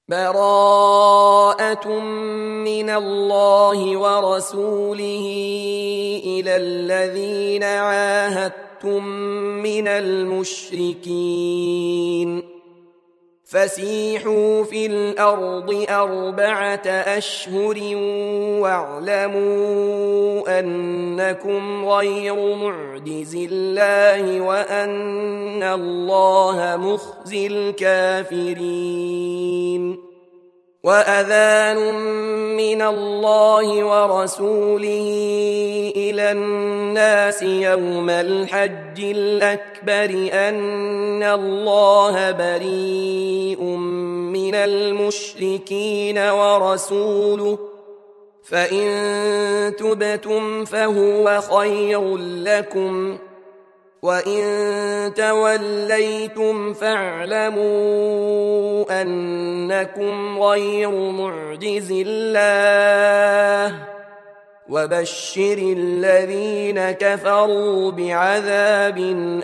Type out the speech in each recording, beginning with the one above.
براءة من الله ورسوله إلى الذين عاهدتم من المشركين فسيحوا في الأرض 4 أشهر واعلموا أنكم غير معجز الله وأن الله مخزي الكافرين وأذان من الله ورسوله إلى الناس يوم الحج الأكبر أن الله بريء من المشركين ورسوله فإن تبتم فهو خير لكم وإن توليتم فاعلموا أنكم غير معجز الله وبشر الذين كفروا بعذاب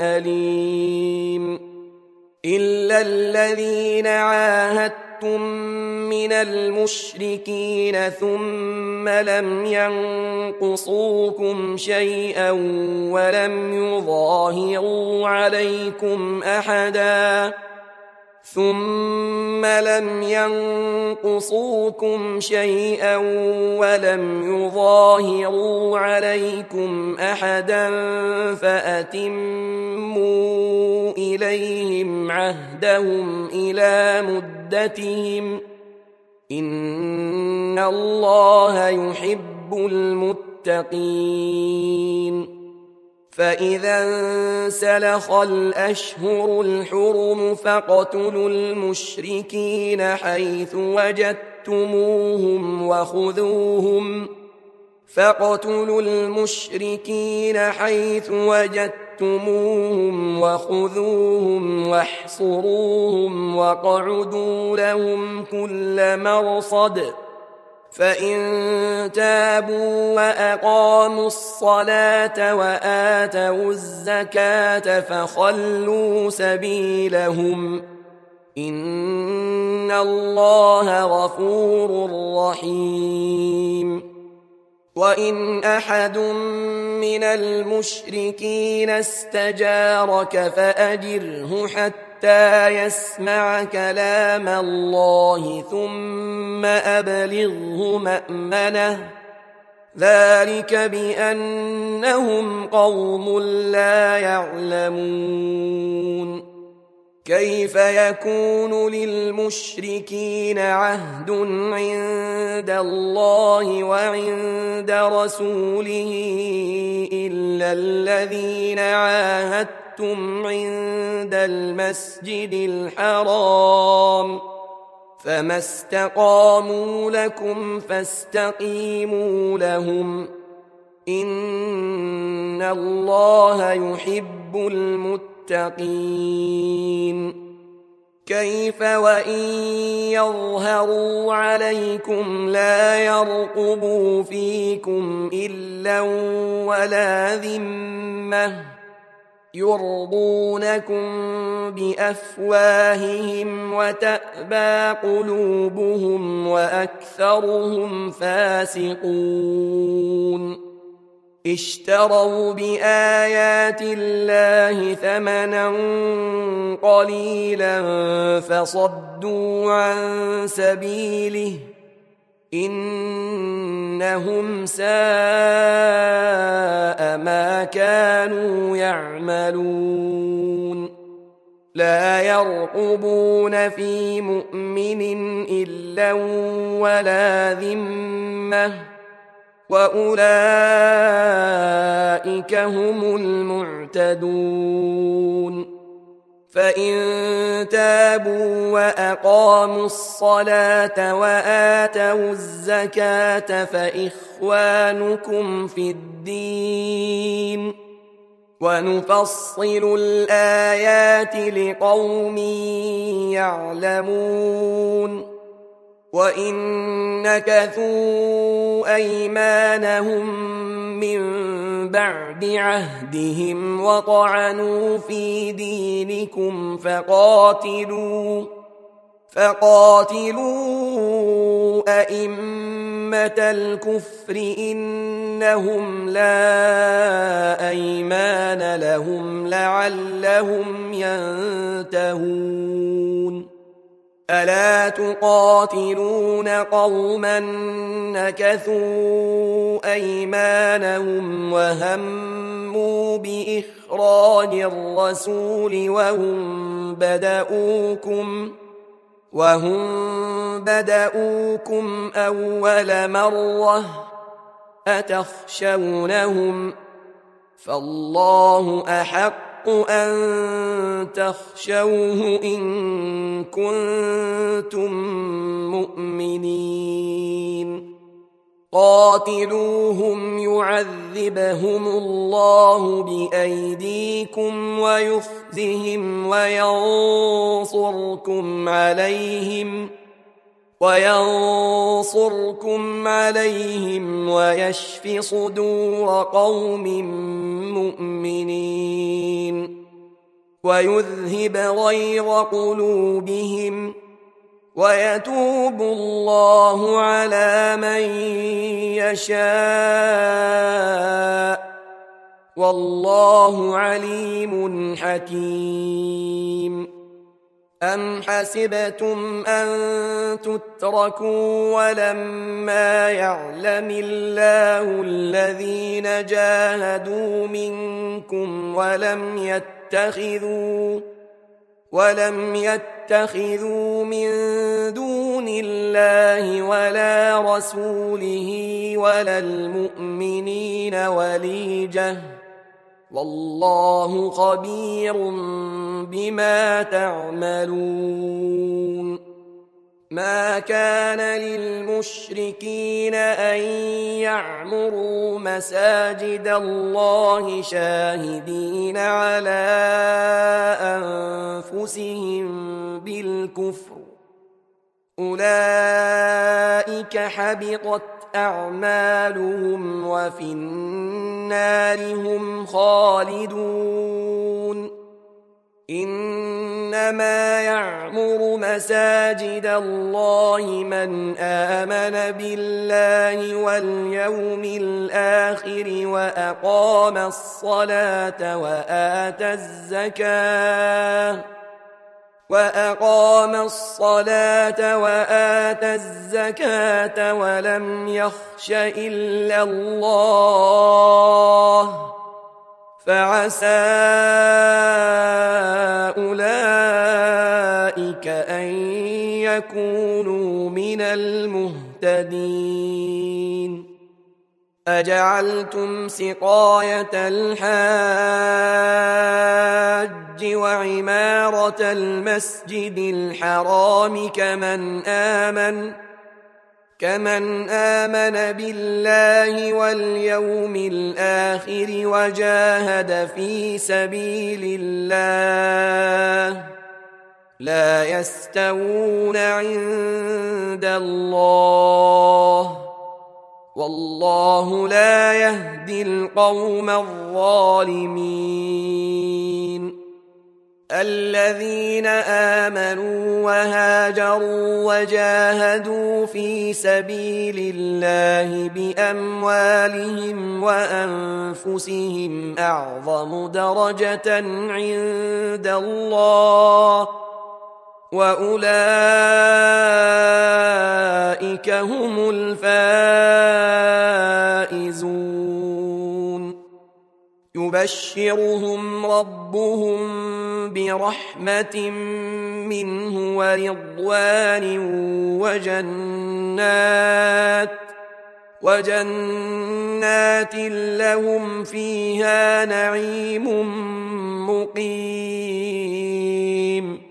أليم إلا الذين عاهدتم من المشركين ثم لم ينقصوكم شيئا ولم يظاهروا عليكم أحدا فأتموا إليهم عهدهم إلى مدتهم إن الله يحب المتقين فإذا انسلخ الأشهر الحرم فاقتلوا المشركين حيث وجدتموهم وخذوهم واحصروهم واقعدوا لهم كل مرصد فإن تابوا وأقاموا الصلاة وآتوا الزكاة فخلوا سبيلهم إن الله غفور رحيم وإن أحد من المشركين استجارك فأجره حتى يسمع كلام الله ثم أبلغه مأمنه ذلك بأنهم قوم لا يعلمون كيف يكون للمشركين عهد عند الله وعند رسوله إلا الذين عاهدتم عند المسجد الحرام فما استقاموا لكم فاستقيموا لهم إن الله يحب المتقين كيف وإن يظهروا عليكم لا يرقبوا فيكم إلا ولا ذمة يرضونكم بأفواههم وتأبى قلوبهم وأكثرهم فاسقون اشتروا بآيات الله ثمنا قليلا فصدوا عن سبيله إنهم ساء ما كانوا يعملون لا يرقبون في مؤمن إلا ولا ذمة وأولئك هم المعتدون فإن تابوا وأقاموا الصلاة وآتوا الزكاة فإخوانكم في الدين ونفصل الآيات لقوم يعلمون وإن نكثوا أيمانهم من بعد عهدهم وطعنوا في دينكم فقاتلوا أئمة الكفر إنهم لا أيمان لهم لعلهم ينتهون ألا تقاتلون قوما نكثوا أيمانهم وهموا بإخراج الرسول وهم بدؤوكم أول مرة أتخشونهم فالله أحق أن تخشوه إن كنتم مؤمنين قاتلوهم يعذبهم الله بأيديكم ويخزهم وينصركم عليهم ويشف صدور قوم مؤمنين ويذهب غيظ قلوبهم ويتوب الله على من يشاء والله عليم حكيم أم حسبتم أن تتركوا ولما يعلم الله الذين جاهدوا منكم ولم يتخذوا من دون الله ولا رسوله ولا المؤمنين وليجة والله خبير بما تعملون ما كان للمشركين أن يعمروا مساجد الله شاهدين على أنفسهم بالكفر أولئك حبطت أعمالهم وفي النار هم خالدون إنما يعمر مساجد الله من آمن بالله واليوم الآخر وأقام الصلاة وآتى الزكاة ولم يخش إلا الله فعسى أولئك أن يكونوا من المهتدين أجعلتم سقاية الحاج وعمارة المسجد الحرام كمن آمن بالله واليوم الآخر وجاهد في سبيل الله لا يستوون عند الله والله لا يهدي القوم الظالمين الذين آمنوا وهاجروا وجاهدوا في سبيل الله بأموالهم وأنفسهم أعظم درجة عند الله وأولئك هم الفائزون يبشرهم ربهم برحمة منه ورضوان وجنات لهم فيها نعيم مقيم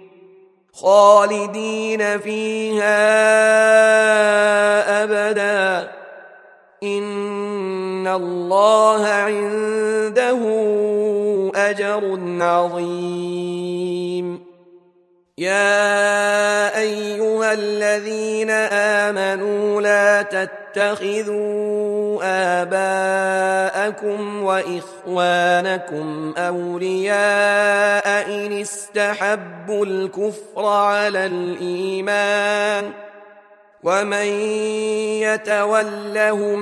خالدين فيها أبدا إن الله عنده أجر عظيم يا أيها أيها الذين آمنوا لا تتخذوا آباءكم وإخوانكم أولياء إن استحبوا الكفر على الإيمان ومن يتولهم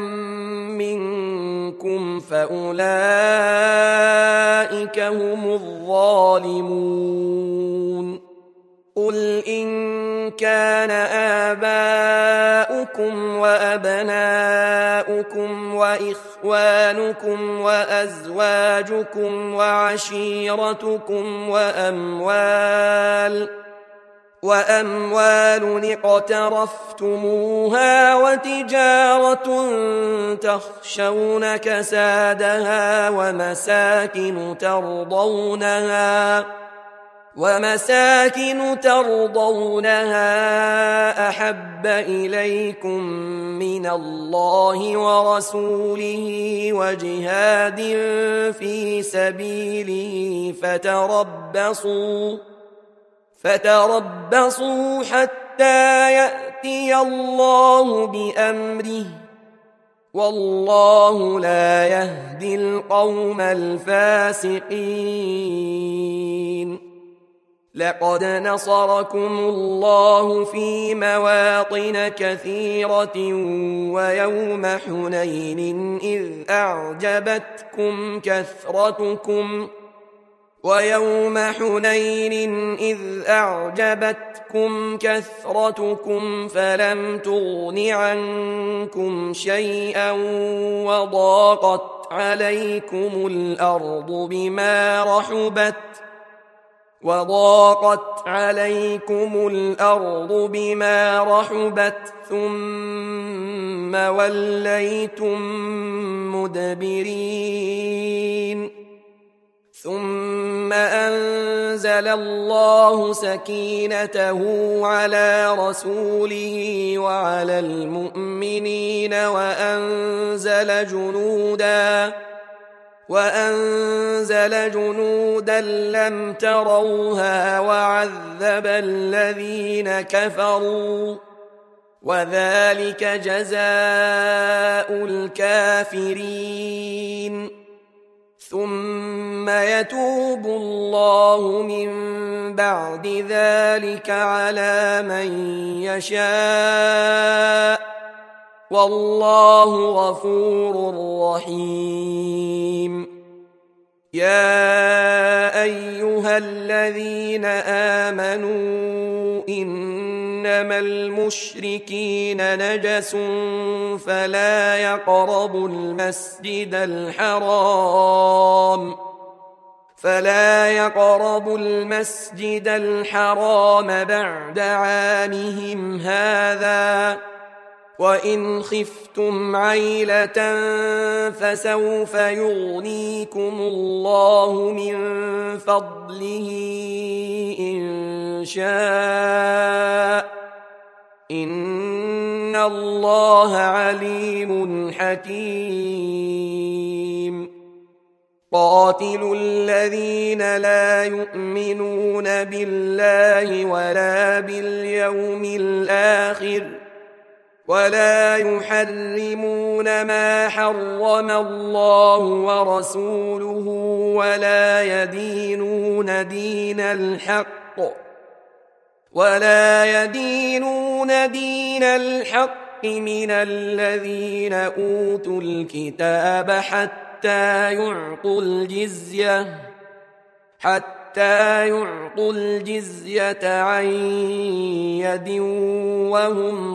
منكم فأولئك هم الظالمون قل إن كان آباؤكم وأبناؤكم وإخوانكم وأزواجكم وعشيرتكم وأموال اقترفتموها وتجارة تخشون كسادها ومساكن ترضونها أحب إليكم من الله ورسوله وجهاد في سبيله فتربصوا حتى يأتي الله بأمره والله لا يهدي القوم الفاسقين لقد نصركم الله في مواطن كثيرة ويوم حنين إذ أعجبتكم كثرتكم فلم تغن عنكم شيئا وضاقت عليكم الأرض بما رحبت ثم وليتم مدبرين ثم أنزل الله سكينته على رسوله وعلى المؤمنين وأنزل جنودا لم تروها وعذب الذين كفروا وذلك جزاء الكافرين ثم يتوب الله من بعد ذلك على من يشاء والله غفور رحيم يا أيها الذين آمنوا إنما المشركين نجس فلا يقربوا المسجد الحرام بعد عامهم هذا وإن خفتم عيلة فسوف يغنيكم الله من فضله إن شاء إن الله عليم حكيم قاتلوا الذين لا يؤمنون بالله ولا باليوم الآخر ولا يحرمون ما حرم الله ورسوله ولا يدينون دين الحق من الذين أوتوا الكتاب حتى يعطوا الجزية عن يد وهم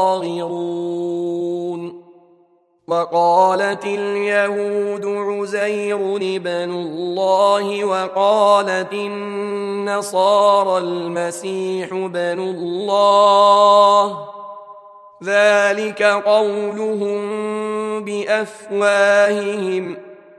صاغرون وقالت اليهود عزير ابن الله وقالت النصارى المسيح ابن الله ذلك قولهم بأفواههم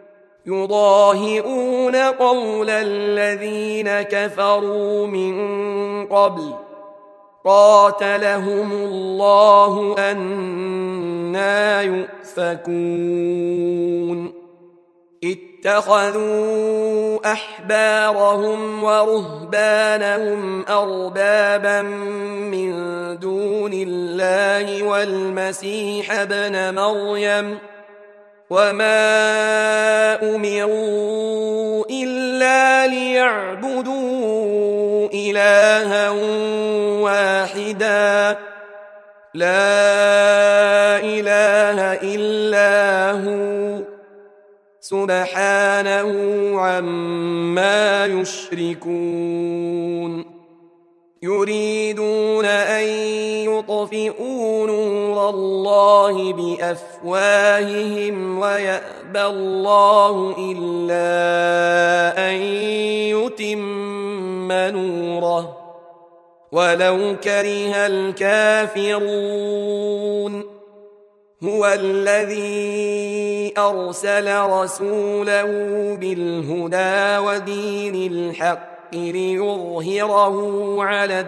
يضاهئون قول الذين كفروا من قبل قاتلهم الله أنى يؤفكون اتخذوا أحبارهم ورهبانهم أربابا من دون الله والمسيح ابن مريم وما أمروا إلا ليعبدوا إلها واحدا لا إله إلا هو سبحانه عما يشركون يريدون أن يطفئوا نور الله بأفواههم ويأبى الله إلا أن يتم نوره ولو كره الكافرون هو الذي أرسل رسوله بالهدى ودين الحق ليظهره على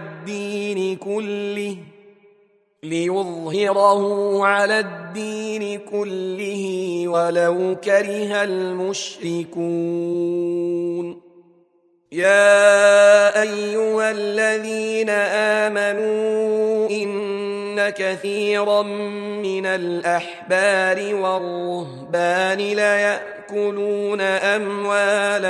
الدين كله ولو كره المشركون يا أيها الذين آمنوا إن كثيرا من الأحبار والرهبان ليأكلون أموال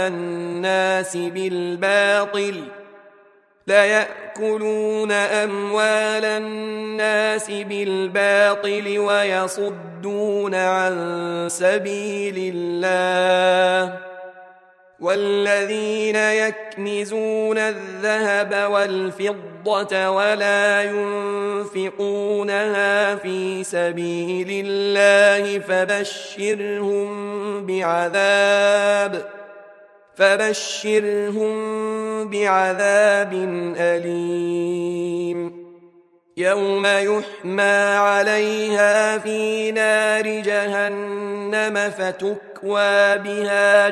الناس بالباطل ويصدون عن سبيل الله والذين يكنزون الذهب والفضة ولا ينفقونها في سبيل الله فبشرهم بعذاب أليم يوم يحمى عليها في نار جهنم فتكوى بها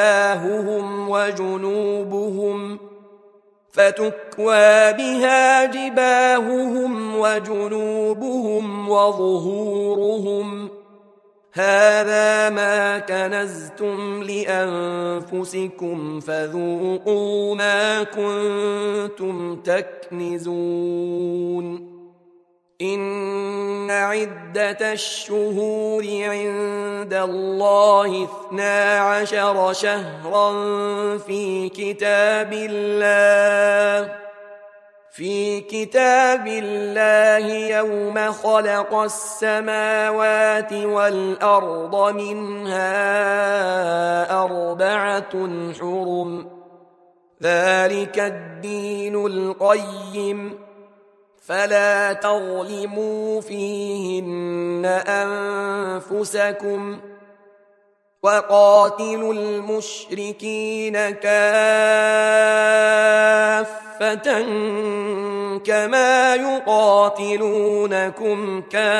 جباههم وجنوبهم وظهورهم هذا ما كنزتم لأنفسكم فذوقوا ما كنتم تكنزون إن عدة الشهور عند الله 12 شهرا في كتاب الله يوم خلق السماوات والأرض منها 4 حرم ذلك الدين القيم فلا تظلموا فيهن أنفسكم وقاتلوا المشركين كافة كما يقاتلونكم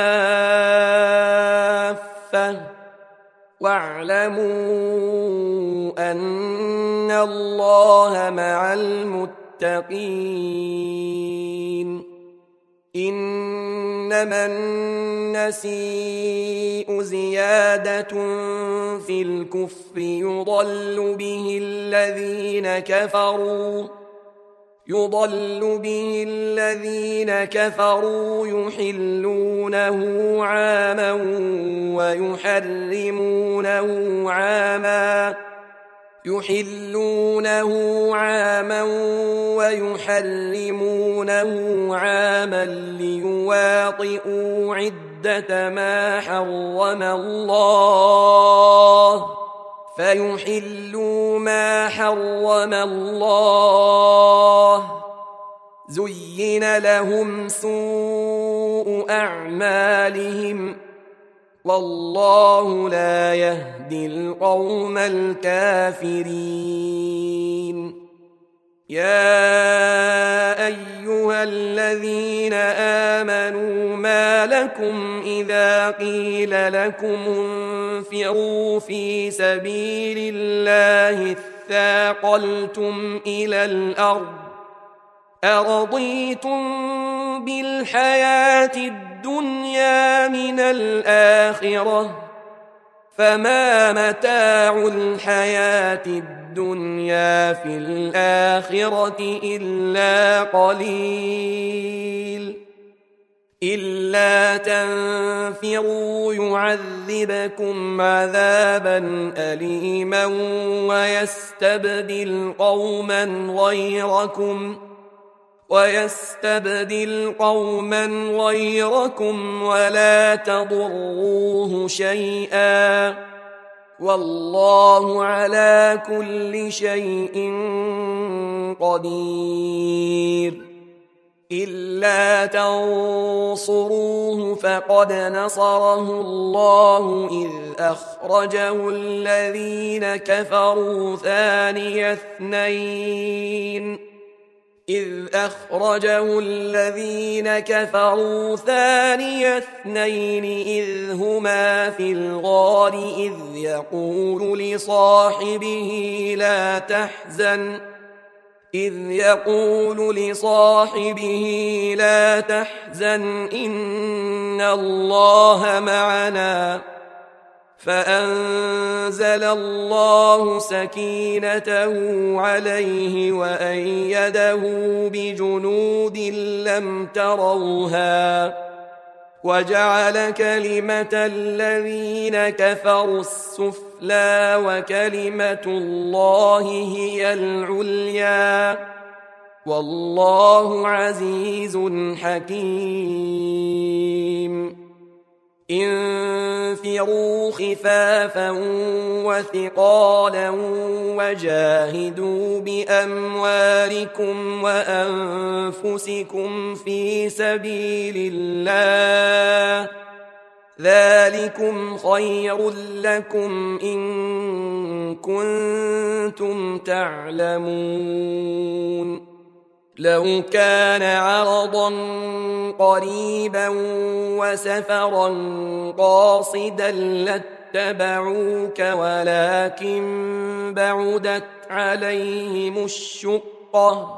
كافة واعلموا أن الله مع المتقين إنما النسيء زيادة في الكفر يضل به الذين كفروا يحلونه عاما ويحرمونه عاما ليواطئوا عدة ما حرم الله فيحلوا ما حرم الله زين لهم سوء أعمالهم والله لا يهدي القوم الكافرين يا أيها الذين آمنوا ما لكم إذا قيل لكم انفروا في سبيل الله اثاقلتم إلى الأرض أرضيتم بالحياة الدنيا من الآخرة فما متاع الحياة الدنيا في الآخرة إلا قليل إلا تنفروا يعذبكم عذابا أليما ويستبدل قوما غيركم ولا تضروه شيئا والله على كل شيء قدير إلا تنصروه فقد نصره الله أخرجه الذين كفروا ثاني اثنين إذ هما في الغار إذ يقول لصاحبه لا تحزن إن الله معنا فأنزل الله سكينته عليه وأيده بجنود لم تروها وجعل كلمة الذين كفروا السفلى وكلمة الله هي العليا والله عزيز حكيم انفروا خفافا وثقالا وجاهدوا بأموالكم وأنفسكم في سبيل الله ذلكم خير لكم إن كنتم تعلمون لو كان عرضا قريبا وسفرا قاصدا لاتبعوك ولكن بعدت عليهم الشقة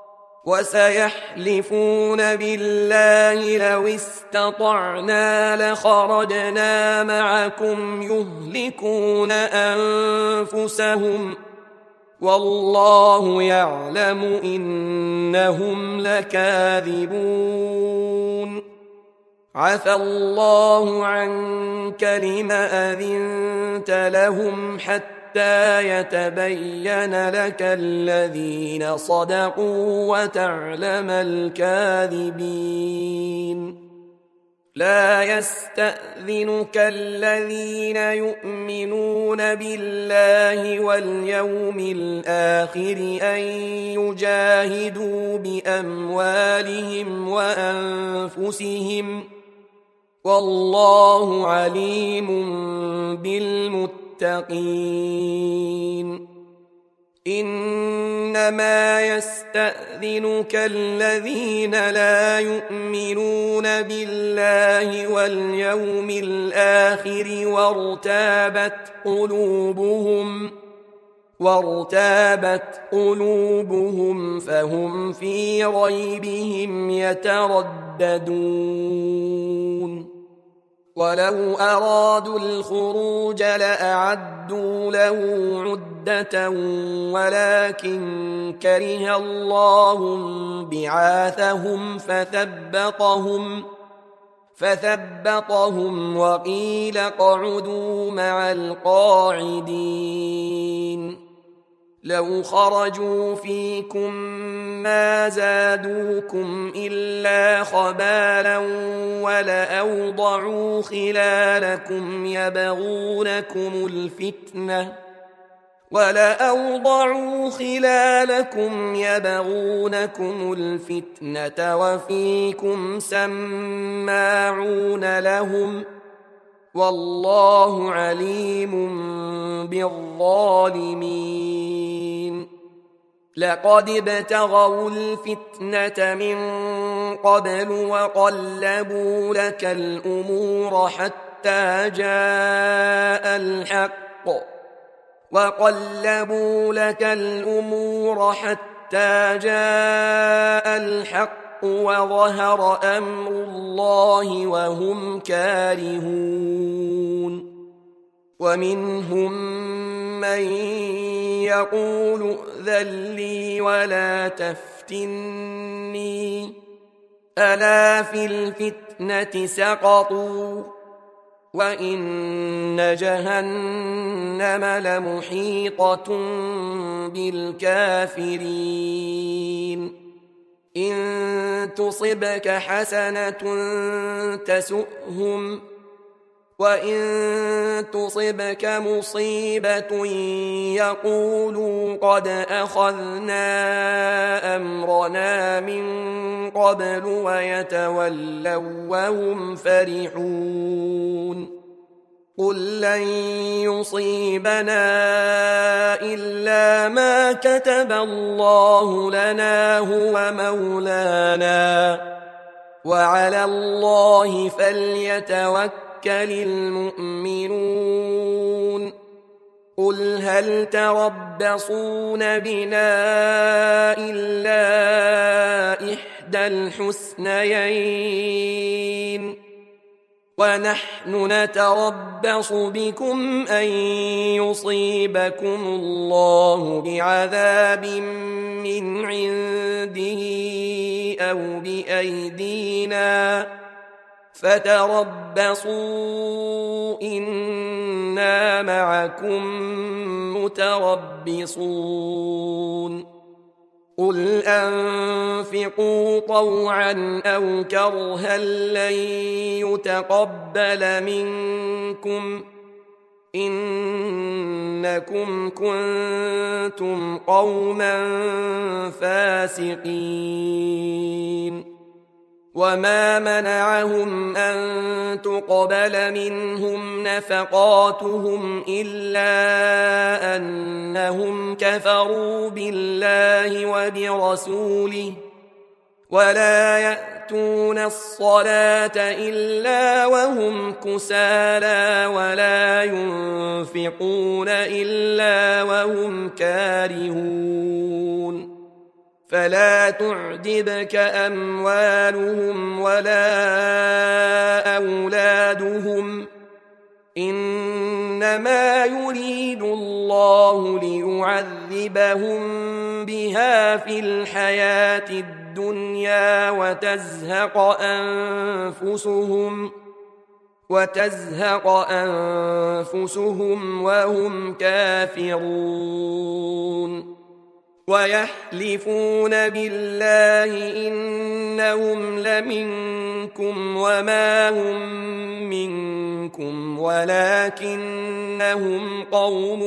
وسيحلفون بالله لو استطعنا لخرجنا معكم يهلكون أنفسهم والله يعلم إنهم لكاذبون عفى الله عنك لم أذنت لهم حتى يتبين لك الذين صدقوا وتعلم الكاذبين لا يستأذنك الذين يؤمنون بالله واليوم الآخر أن يجاهدوا بأموالهم وأنفسهم والله عليم بالمتقين إنما يستأذنك الذين لا يؤمنون بالله واليوم الآخر وارتابت قلوبهم فهم في ريبهم يترددون ولو أرادوا الخروج لأعدوا له عدة ولكن كره الله بعاثهم فثبطهم وقيل اقعدوا مع القاعدين لو خرجوا فيكم ما زادوكم إلا خبالا ولأوضعوا خلالكم يبغونكم الفتنة وفيكم سماعون لهم والله عليم بالظالمين لقد ابتغوا الفتنة من قبل وقلبوا لك الأمور حتى جاء الحق وظهر أمر الله وهم كارهون ومنهم من يقول ائذن لي ولا تفتني ألا في الفتنة سقطوا وإن جهنم لمحيطة بالكافرين إن تصبك حسنة تسؤهم وإن تصبك مصيبة يقولوا قد أخذنا أمرنا من قبل ويتولوا وهم فرحون قل لن يصيبنا إلا ما كتب الله لنا هو مولانا وعلى الله فليتوكل المؤمنون قل هل تربصون بنا إلا إحدى الحسنيين ونحن نتربص بكم أن يصيبكم الله بعذاب من عنده أو بأيدينا فتربصوا إنا معكم متربصون قل أنفقوا طوعا أو كرها لن يتقبل منكم إنكم كنتم قوما فاسقين وما منعهم أن تقبل منهم نفقاتهم إلا أنهم كفروا بالله وبرسوله ولا يأتون الصلاة إلا وهم كسالى ولا ينفقون إلا وهم كارهون فلا تعجبك أموالهم ولا أولادهم إنما يريد الله ليعذبهم بها في الحياة الدنيا وتزهق أنفسهم وهم كافرون ويحلفون بالله إنهم لمنكم وما هم منكم ولكنهم قوم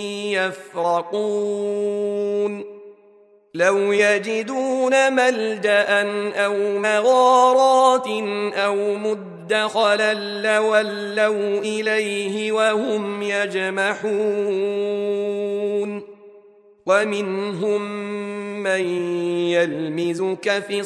يفرقون لو يجدون ملجأ أو مغارات أو مدخلا لولوا إليه وهم يجمحون ومنهم من يلمزك في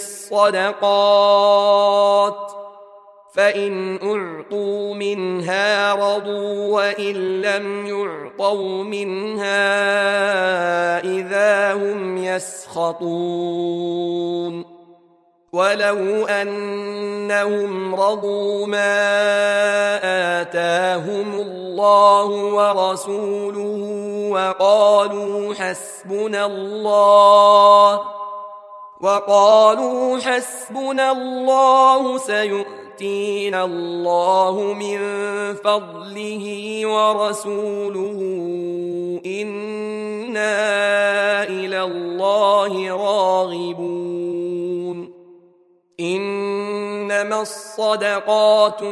الصدقات فإن أعطوا منها رضوا وإن لم يعطوا منها إذا هم يسخطون ولو أنهم رضوا ما آتاهم الله ورسوله وقالوا حسبنا الله سيؤتينا الله من فضله ورسوله إنا إلى الله راغبون إنما الصدقات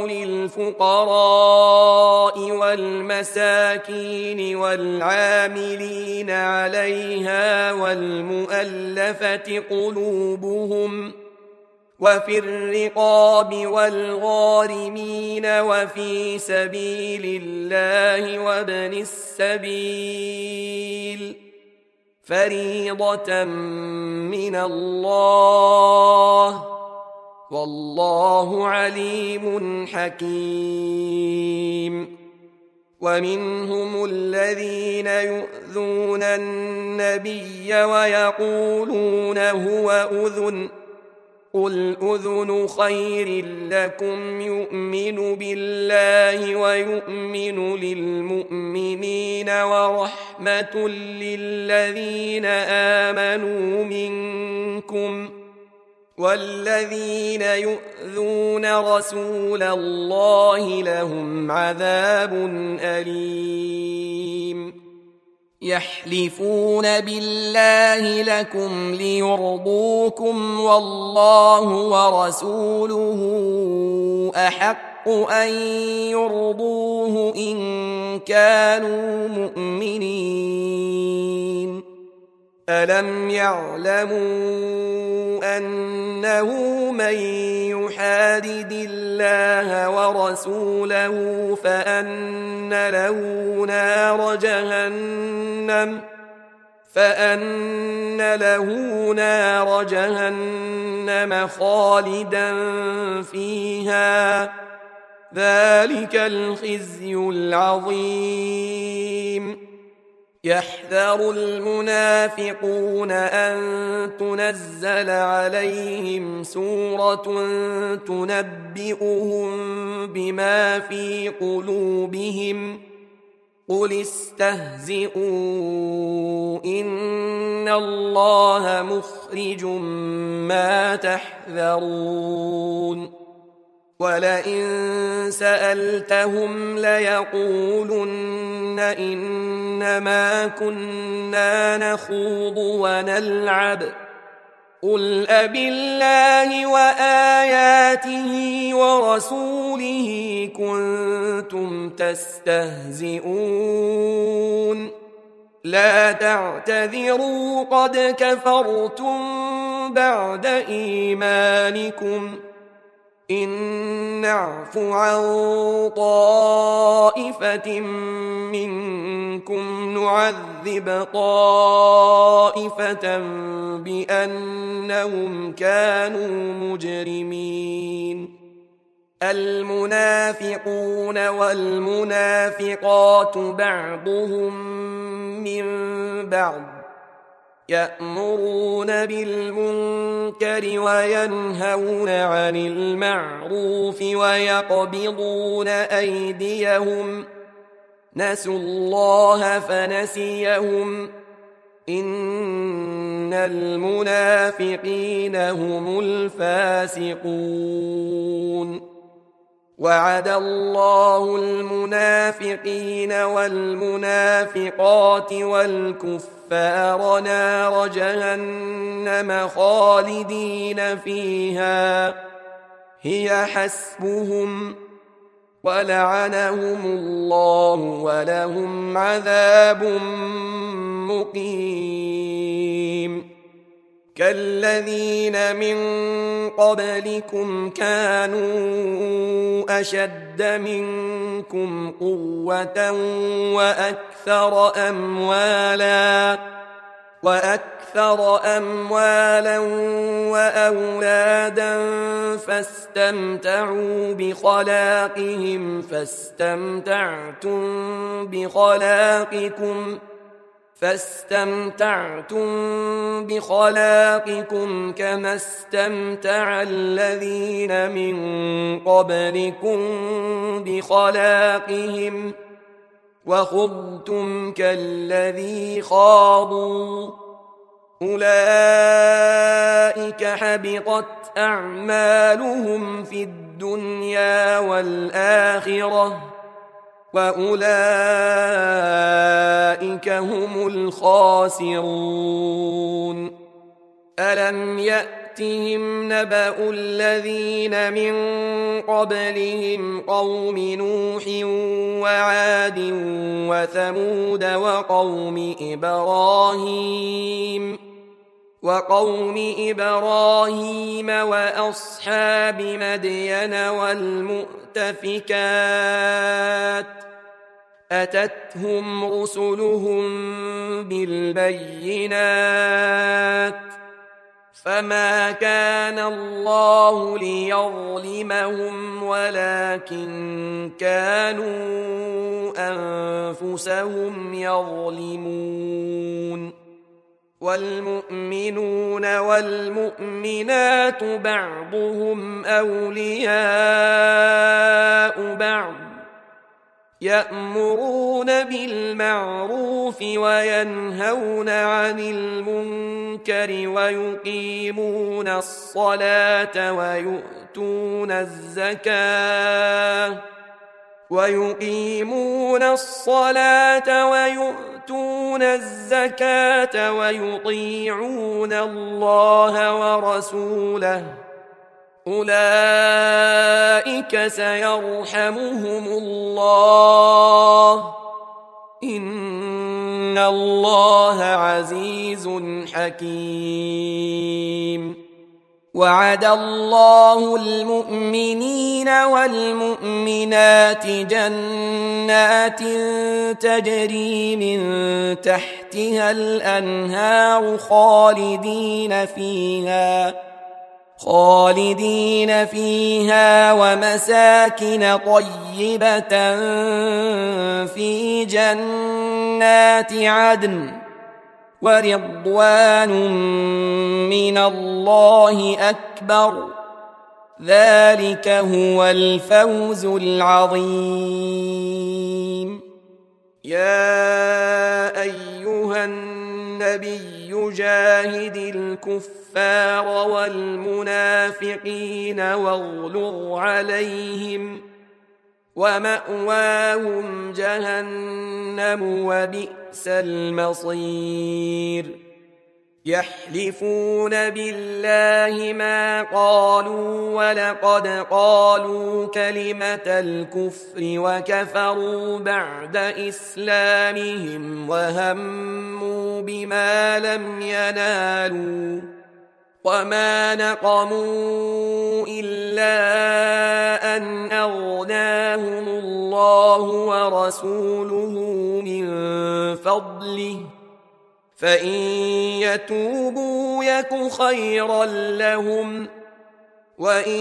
للفقراء والمساكين والعاملين عليها والمؤلفة قلوبهم وفي الرقاب والغارمين وفي سبيل الله وابن السبيل فريضة من الله والله عليم حكيم ومنهم الذين يؤذون النبي ويقولون هو أذن قل أذن خير لكم يؤمن بالله ويؤمن للمؤمنين ورحمة للذين آمنوا منكم والذين يؤذون رسول الله لهم عذاب أليم يحلفون بالله لكم ليرضوكم والله ورسوله أحق أن يرضوه إن كانوا مؤمنين ألم يعلموا أنه من يحادد الله ورسوله فأن له نار جهنم خالدا فيها ذلك الخزي العظيم يحذر المنافقون أن تنزل عليهم سورة تنبئهم بما في قلوبهم قل استهزئوا إن الله مخرج ما تحذرون ولئن سألتهم ليقولن إنما كنا نخوض ونلعب قل أبالله وآياته ورسوله كنتم تستهزئون لا تعتذروا قد كفرتم بعد إيمانكم إن نعف عن طائفة منكم نعذب طائفة بأنهم كانوا مجرمين المنافقون والمنافقات بعضهم من بعض يأمرون بالمنكر وينهون عن المعروف ويقبضون أيديهم نسوا الله فنسيهم إن المنافقين هم الفاسقون وعد الله المنافقين والمنافقات والكفار نار جهنم خالدين فيها هي حسبهم ولعنهم الله ولهم عذاب مقيم كالذين من قبلكم كانوا أشد منكم قوة وأكثر أموالا وأولادا فاستمتعوا بخلاقكم كما استمتع الذين من قبلكم بخلاقهم وخضتم كالذي خاضوا أولئك حبطت أعمالهم في الدنيا والآخرة وأولئك هم الخاسرون ألم يأتهم نبأ الذين من قبلهم قوم نوح وعاد وثمود وقوم إبراهيم وأصحاب مدين والمؤتفكات أتتهم رسلهم بالبينات فما كان الله ليظلمهم ولكن كانوا أنفسهم يظلمون والمؤمنون والمؤمنات بعضهم أولياء بعض يأمرون بالمعروف وينهون عن المنكر ويقيمون الصلاة ويؤتون الزكاة ويطيعون الله ورسوله أولئك سيرحمهم الله إن الله عزيز حكيم وعد الله المؤمنين والمؤمنات جنات تجري من تحتها الأنهار خالدين فيها ومساكن طيبة في جنات عدن ورضوان من الله أكبر ذلك هو الفوز العظيم يا أيها النبي جاهد الكفار والمنافقين واغلظ عليهم ومأواهم جهنم وبئس المصير يحلفون بالله ما قالوا ولقد قالوا كلمة الكفر وكفروا بعد إسلامهم وهموا بما لم ينالوا وما نقموا إلا أن أغناهم الله ورسوله من فضله فإن يتوبوا يك خيرا لهم وإن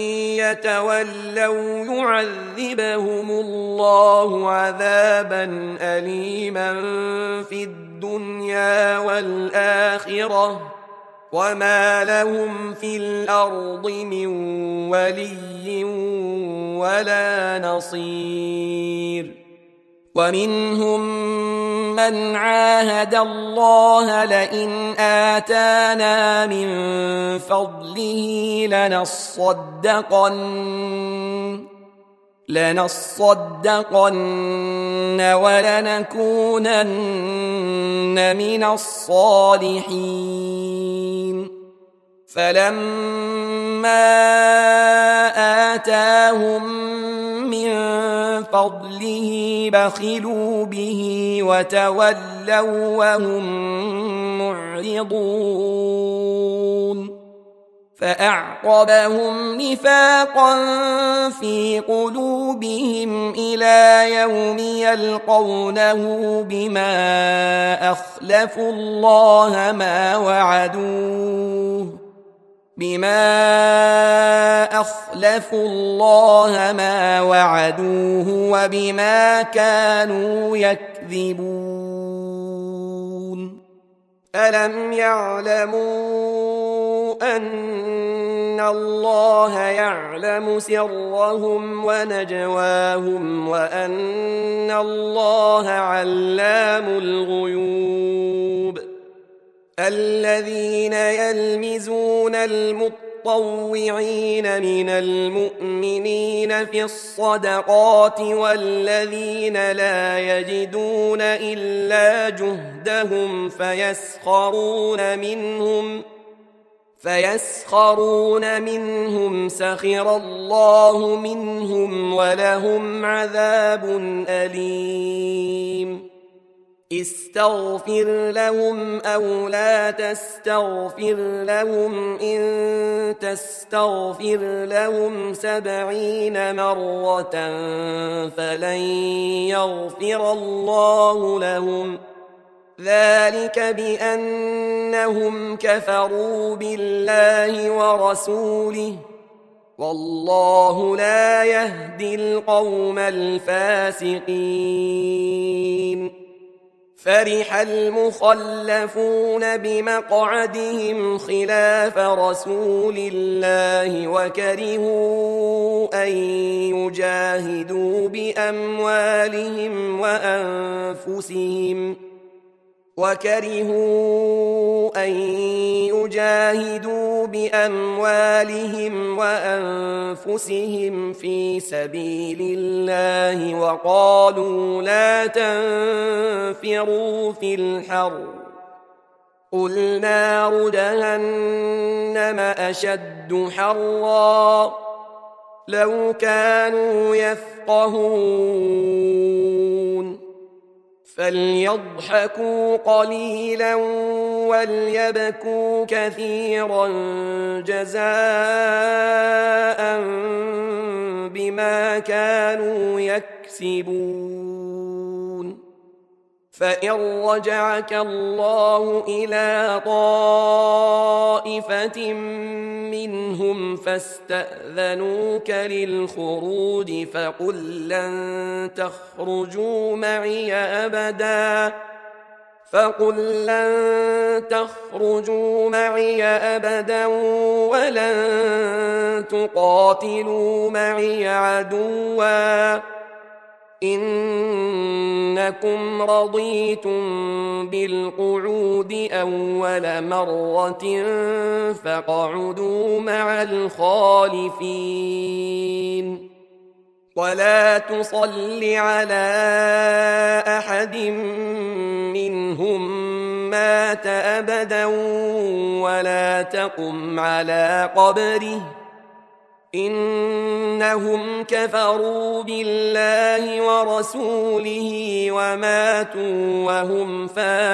يتولوا يعذبهم الله عذابا أليما في الدنيا والآخرة وما لهم في الأرض من ولي ولا نصير ومنهم من عاهد الله لئن آتانا من فضله لنصدقن ولنكونن من الصالحين فلما آتاهم من فضله بخلوا به وتولوا وهم معرضون فأعقبهم نفاقا في قلوبهم إلى يوم يلقونه بما أخلفوا الله ما وعدوه وبما كانوا يكذبون ألم يعلموا أن الله يعلم سرهم ونجواهم وأن الله علام الغيوب الذين يلمزون المطوعين من المؤمنين في الصدقات والذين لا يجدون إلا جهدهم فيسخرون منهم سخر الله منهم ولهم عذاب أليم استغفر لهم أو لا تستغفر لهم إن تستغفر لهم 70 مرة فلن يغفر الله لهم ذلك بأنهم كفروا بالله ورسوله والله لا يهدي القوم الفاسقين فرح المخلفون بمقعدهم خلاف رسول الله وكرهوا أن يجاهدوا بأموالهم وأنفسهم في سبيل الله وقالوا لا تنفروا في الحر قل نار جهنم أشد حرا لو كانوا يفقهون فليضحكوا قليلا وليبكوا كثيرا جزاء بما كانوا يكسبون فإن رجعك الله إلى طائفة منهم فاستأذنوك للخروج فقل لن تخرجوا معي أبدا ولن تقاتلوا معي عدوا إنكم رضيتم بالقعود أول مرة فاقعدوا مع الخالفين ولا تصل على أحد منهم مات أبدا ولا تقم على قبره إنهم كفروا بالله ورسوله وماتوا وهم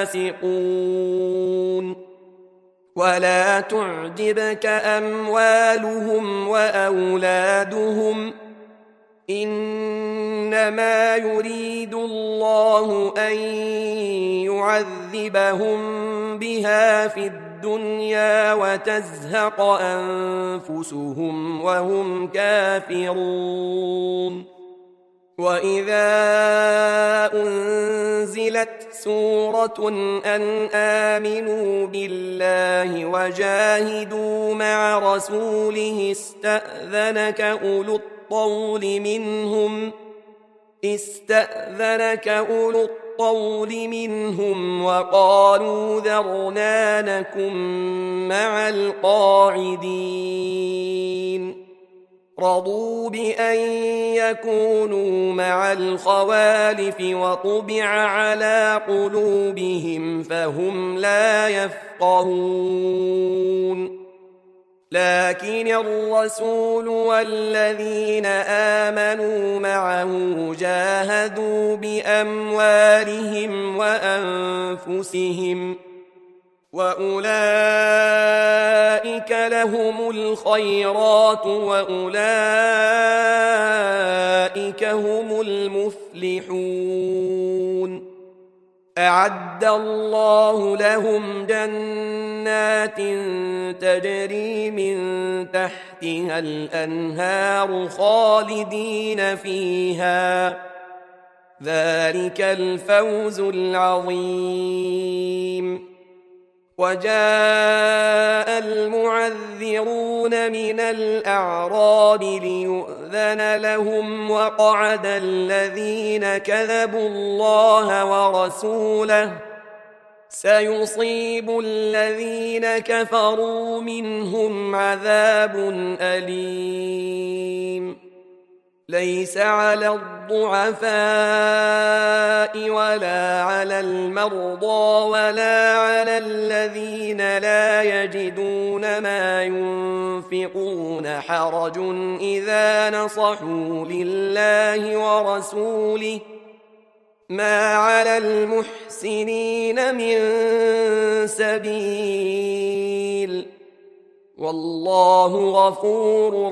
فاسقون ولا تعجبك أموالهم وأولادهم إنما يريد الله أن يعذبهم بها في الدنيا وتزهق أنفسهم وهم كافرون وإذا أنزلت سورة أن آمنوا بالله وجاهدوا مع رسوله استأذنك أولو الطول منهم وقالوا ذرنا نكن مع القاعدين رضوا بأن يكونوا مع الخوالف وطبع على قلوبهم فهم لا يفقهون لكن الرسول والذين آمنوا معه جاهدوا بأموالهم وأنفسهم وأولئك لهم الخيرات وأولئك هم المفلحون أعد الله لهم جنات تجري من تحتها الأنهار خالدين فيها ذلك الفوز العظيم وجاء المعذرون من الأعراب ليؤذن لهم وقعد الذين كذبوا الله ورسوله سيصيب الذين كفروا منهم عذاب أليم ليس على الضعفاء ولا على المرضى ولا على الذين لا يجدون ما ينفقون حرج إذا نصحوا لله ورسوله ما على المحسنين من سبيل والله غفور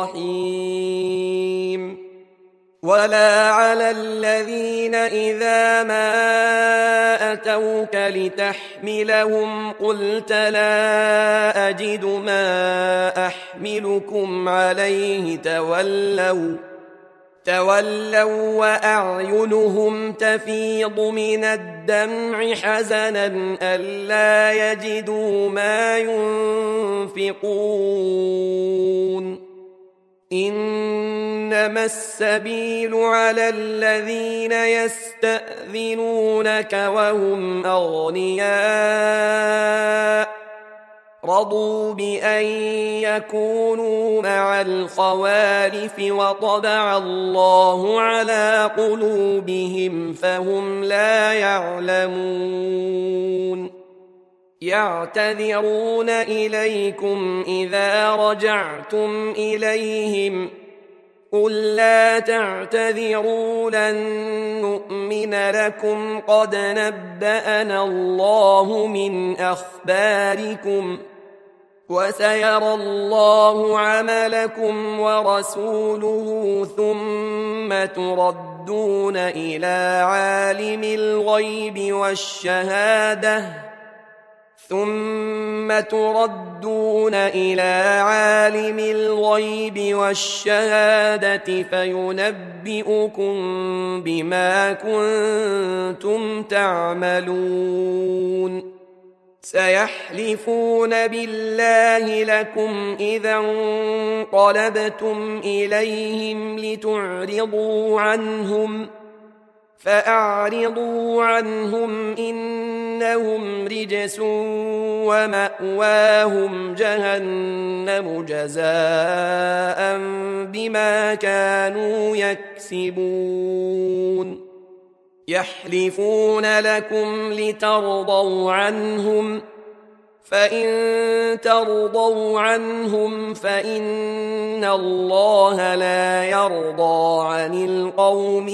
رحيم ولا على الذين إذا ما أتوك لتحملهم قلت لا أجد ما أحملكم عليه تولوا وأعينهم تفيض من الدمع حزنا ألا يجدوا ما ينفقون إنما السبيل على الذين يستأذنونك وهم أغنياء رضوا بأن يكونوا مع الخوالف وطبع الله على قلوبهم فهم لا يعلمون يعتذرون إليكم إذا رجعتم إليهم قل لا تعتذروا لن نؤمن لكم قد نبأنا الله من أخباركم وسيرى الله عملكم ورسوله ثم تردون إلى عالم الغيب والشهادة فينبئكم بما كنتم تعملون سيحلفون بالله لكم إذا انقلبتم إليهم لتعرضوا عنهم فأعرضوا عنهم إنهم رجس ومأواهم جهنم جزاء بما كانوا يكسبون يحلفون لكم لترضوا عنهم فإن ترضوا عنهم فإن الله لا يرضى عن القوم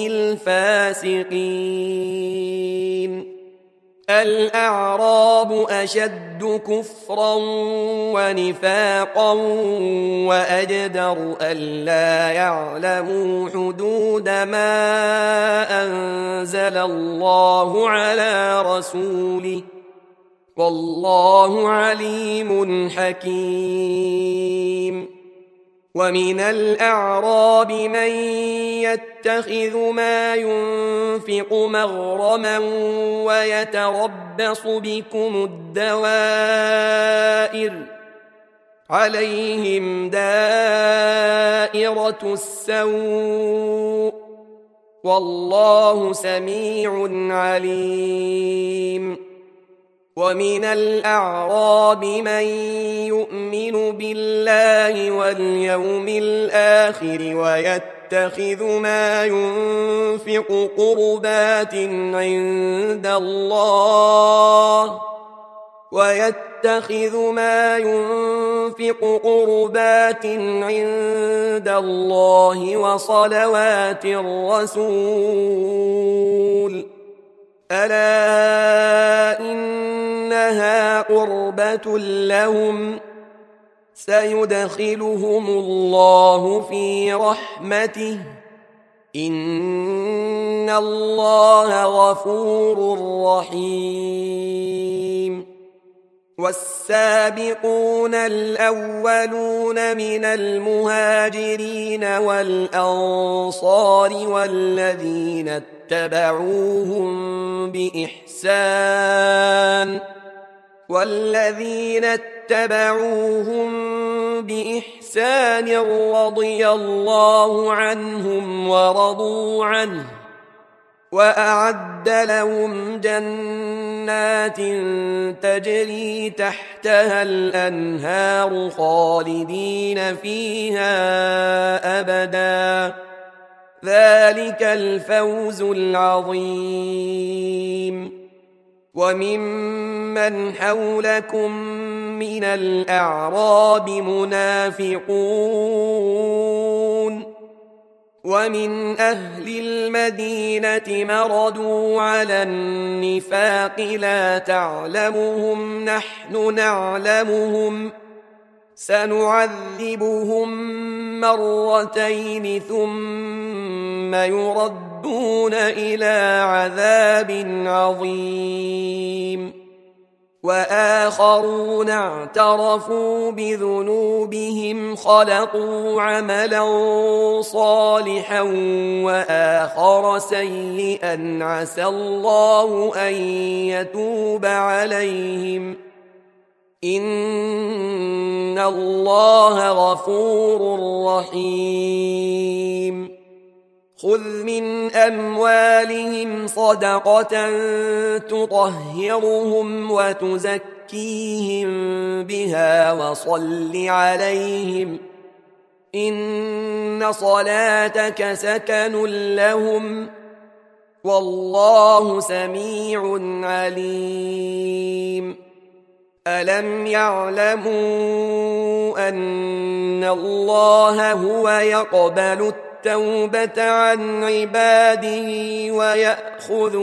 الفاسقين الأعراب أشد كفرا ونفاقا وأجدر ألا يعلموا حدود ما أنزل الله على رسوله والله عليم حكيم ومن الأعراب من يتخذ ما ينفق مغرما ويتربص بكم الدوائر عليهم دائرة السوء والله سميع عليم ومن الأعراب من يؤمن بالله واليوم الآخر ويتخذ ما ينفق قربات عند الله وصلوات الرسول ألا إنها قربة لهم سيدخلهم الله في رحمته إن الله غفور رحيم والسابقون الأولون من المهاجرين والأنصار والذين اتبعوهم بإحسان رضي الله عنهم ورضوا عنه وأعد لهم جنات تجري تحتها الأنهار خالدين فيها أبدا ذلك الفوز العظيم وممن حولكم من الأعراب منافقون ومن أهل المدينة مردوا على النفاق لا تعلمهم نحن نعلمهم سنعذبهم مرتين ثم يردون إلى عذاب عظيم وآخرون اعترفوا بذنوبهم خلقوا عملا صالحا وآخر سيئا عسى الله أن يتوب عليهم إن الله غفور رحيم خذ من أموالهم صدقة تطهرهم وتزكيهم بها وصل عليهم إن صلاتك سكن لهم والله سميع عليم ألم يعلموا أن الله هو يقبل التوبة عن عباده ويأخذ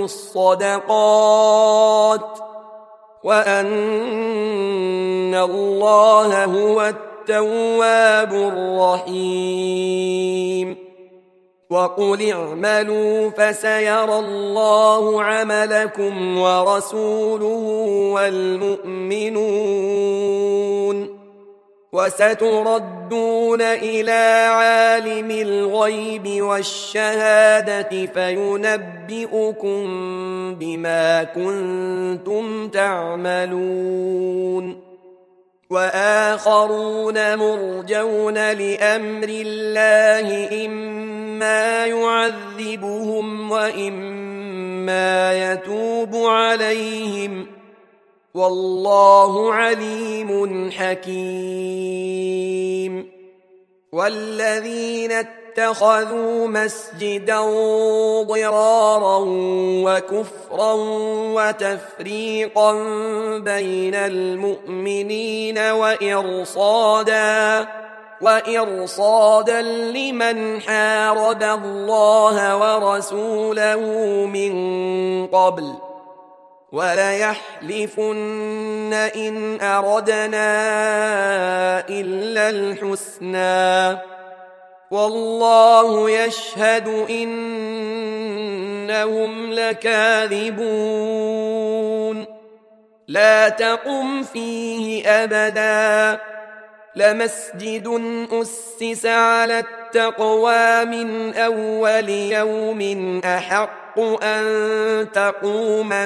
الصدقات وأن الله هو التواب الرحيم وقل اعملوا فسيرى الله عملكم ورسوله والمؤمنون وستردون إلى عالم الغيب والشهادة فينبئكم بما كنتم تعملون وآخرون مرجون لأمر الله إما يعذبهم وإما يتوب عليهم والله عليم حكيم والذين اتخذوا مسجدا ضرارا وكفرا وتفريقا بين المؤمنين وإرصادا لمن حارب الله ورسوله من قبل وليحلفن إن أردنا إلا الحسنى والله يشهد إنهم لكاذبون لا تقم فيه أبدا لمسجد أسس على التقوى من أول يوم أحق أن تقوم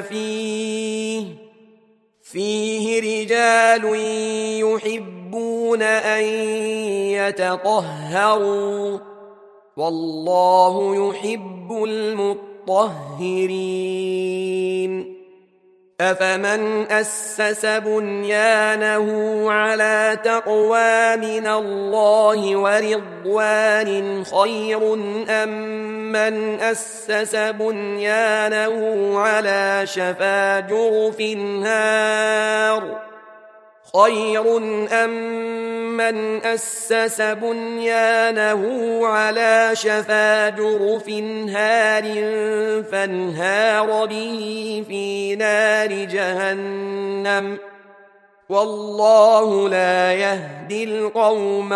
فيه رجال يحبون أن يتطهروا والله يحب المطهرين أفمن أسس بنيانه على تقوى من الله ورضوان خير أم من أسس بنيانه على شفا جرف نار خير أم من أسس بنيانه على شفا جرف هار فانهار به في نار جهنم والله لا يهدي القوم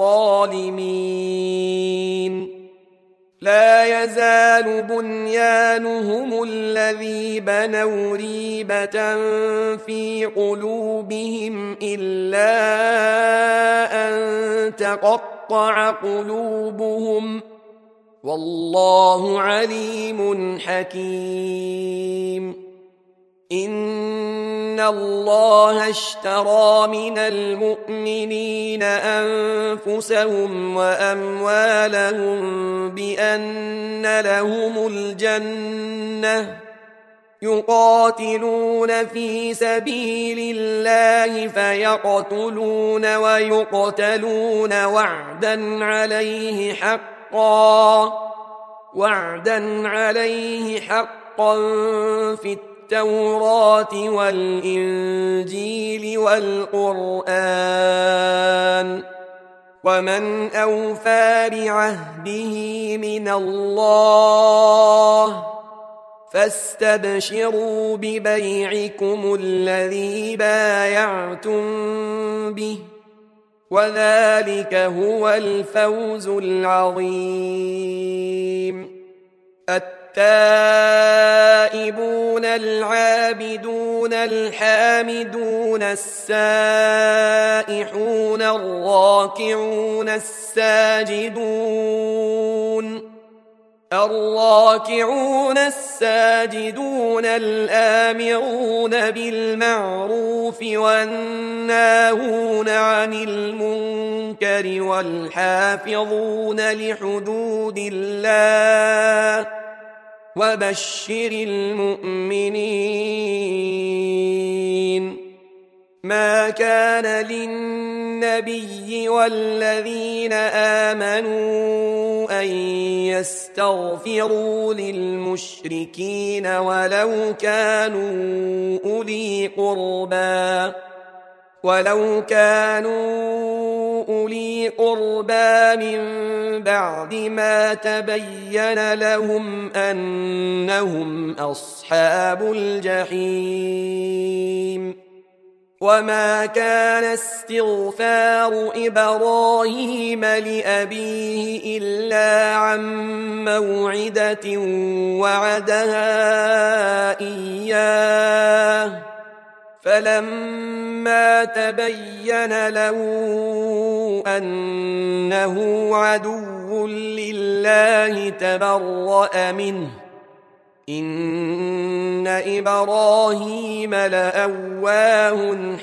الظالمين لا يزال بنيانهم الذي بنوا ريبة في قلوبهم إلا أن تقطع قلوبهم والله عليم حكيم إن الله اشترى من المؤمنين أنفسهم وأموالهم بأن لهم الجنة يقاتلون في سبيل الله فيقتلون ويقتلون وعدا عليه حقا في التوراة والإنجيل والقرآن ومن أوفى بعهده من الله فاستبشروا ببيعكم الذي بايعتم به وذلك هو الفوز العظيم التائبون العابدون الحامدون السائحون الراكعون الساجدون الآمرون بالمعروف والناهون عن المنكر والحافظون لحدود الله وبشر المؤمنين. ما كان للنبي والذين آمنوا أن يستغفروا للمشركين ولو كانوا أولي قربى من بعد ما تبين لهم أنهم أصحاب الجحيم. وما كان استغفار إبراهيم لأبيه إلا عن موعدة وعدها إياه فلما تبين له أنه عدو لله تبرأ منه إن إبراهيم لأواه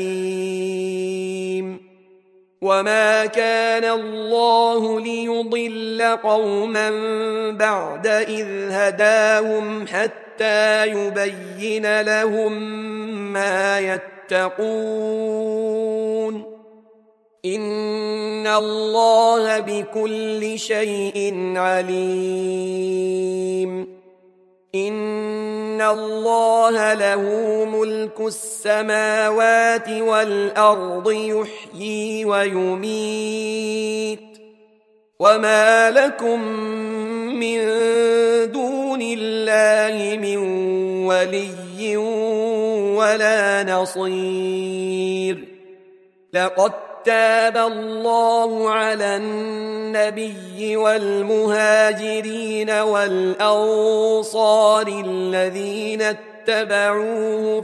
حليم. وما كان الله ليضل قوما بعد إذ هداهم حتى يبين لهم ما يتقون إن الله بكل شيء عليم. إن الله له ملك السماوات والأرض يحيي ويميت وما لكم من دون الله من ولي ولا نصير. لقد تاب الله على النبي والمهاجرين والأنصار الذين اتبعوه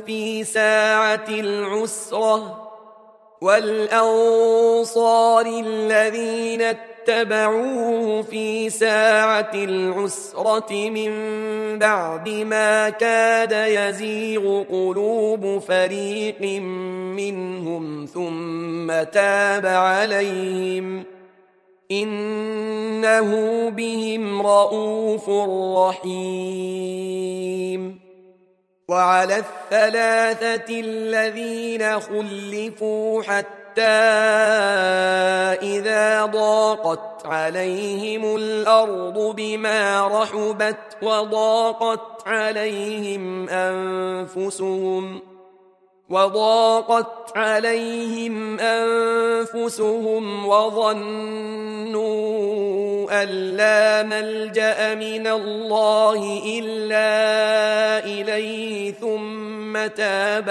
في ساعة العسرة من بعد ما كاد يزيغ قلوب فريق منهم ثم تاب عليهم إنه بهم رءوف رحيم. وعلى الثلاثة الذين خلفوا حتى إذا ضاقت عليهم الأرض بما رحبت وضاقت عليهم أنفسهم وظنوا أن لا ملجأ من الله إلا إليه ثم تاب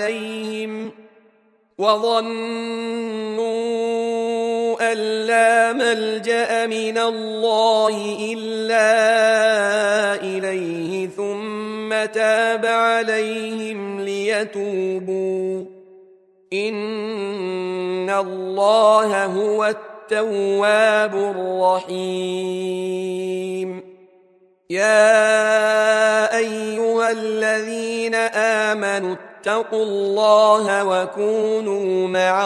عليهم ليتوبوا إن الله هو التواب الرحيم. يا أيها الذين آمنوا اتقوا الله وكونوا مع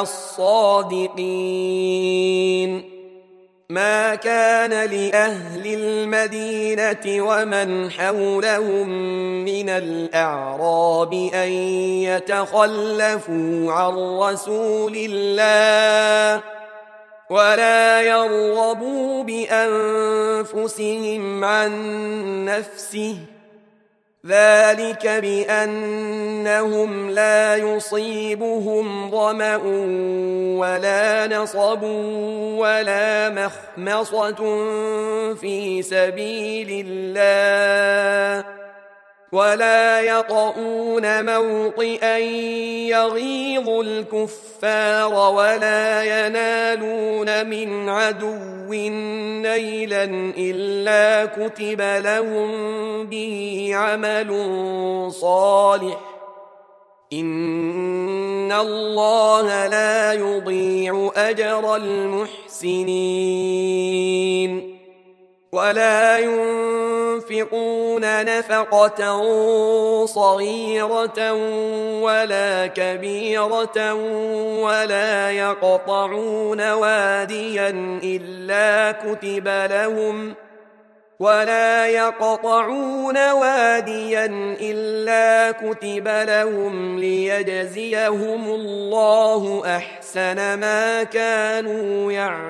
الصادقين. ما كان لأهل المدينة ومن حولهم من الأعراب أن يتخلفوا عن رسول الله ولا يرغبوا بأنفسهم عن نفسه ذلك بأنهم لا يصيبهم ظمأ ولا نصب ولا مخمصة في سبيل الله ولا يطؤون موطئا يغيظ الكفار ولا ينالون من عدو نيلا إلا كتب لهم به عمل صالح إن الله لا يضيع أجر المحسنين ولا ينفقون نفقة صغيرة ولا كبيرة ولا يقطعون واديا إلا كتب لهم ليجزيهم الله أحسن ما كانوا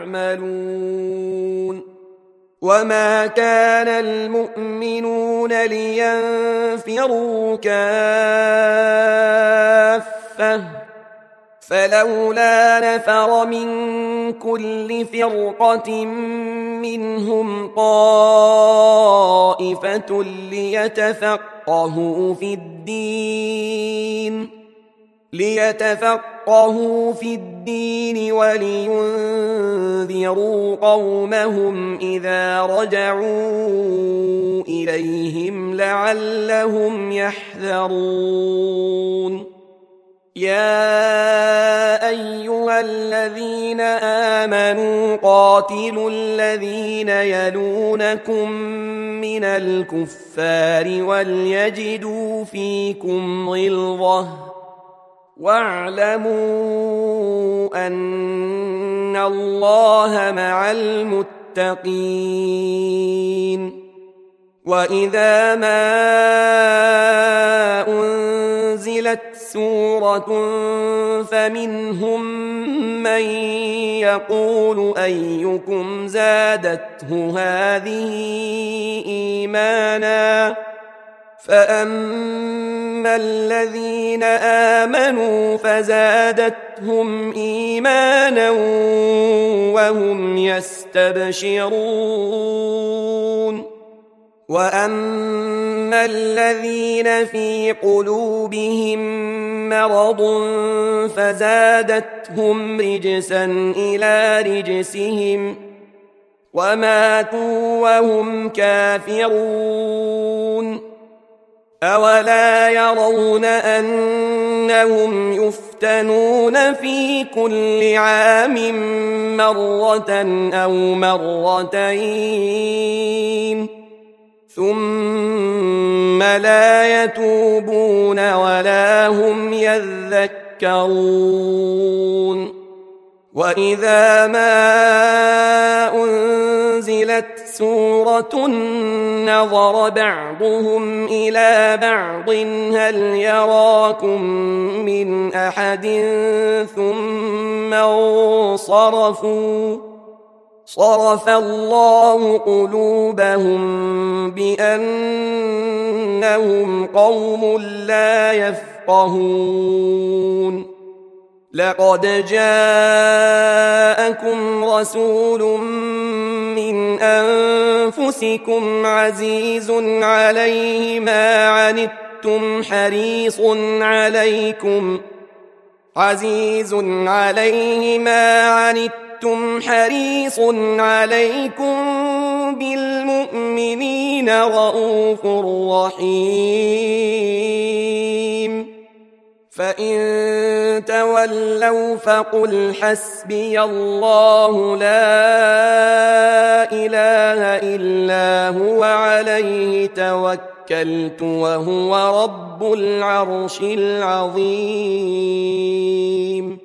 يعملون وما كان المؤمنون لينفروا كافة فلولا نفر من كل فرقة منهم طائفة ليتفقهوا في الدين ولينذروا قومهم إذا رجعوا إليهم لعلهم يحذرون يا أيها الذين آمنوا قاتلوا الذين يلونكم من الكفار وليجدوا فيكم غلظة واعلموا أن الله مع المتقين وإذا ما أنزلت سورة فمنهم من يقول أيكم زادته هذه إيمانا فأما الذين آمنوا فزادتهم إيمانا وهم يستبشرون وأما الذين في قلوبهم مرض فزادتهم رجسا إلى رجسهم وماتوا وهم كافرون أولا يرون أنهم يفتنون في كل عام مرة أو مرتين ثم لا يتوبون ولا هم يذكرون وإذا ما أنزلت سورة نظر بعضهم إلى بعض هل يراكم من أحد ثم انصرفوا صرف الله قلوبهم بأنهم قوم لا يفقهون لقد جاءكم رسول من أنفسكم عزيز عليه ما عنتم حريص عليكم بالمؤمنين رءوف رحيم فإن تولوا فقل حسبي الله لا إله إلا هو عليه توكلت وهو رب العرش العظيم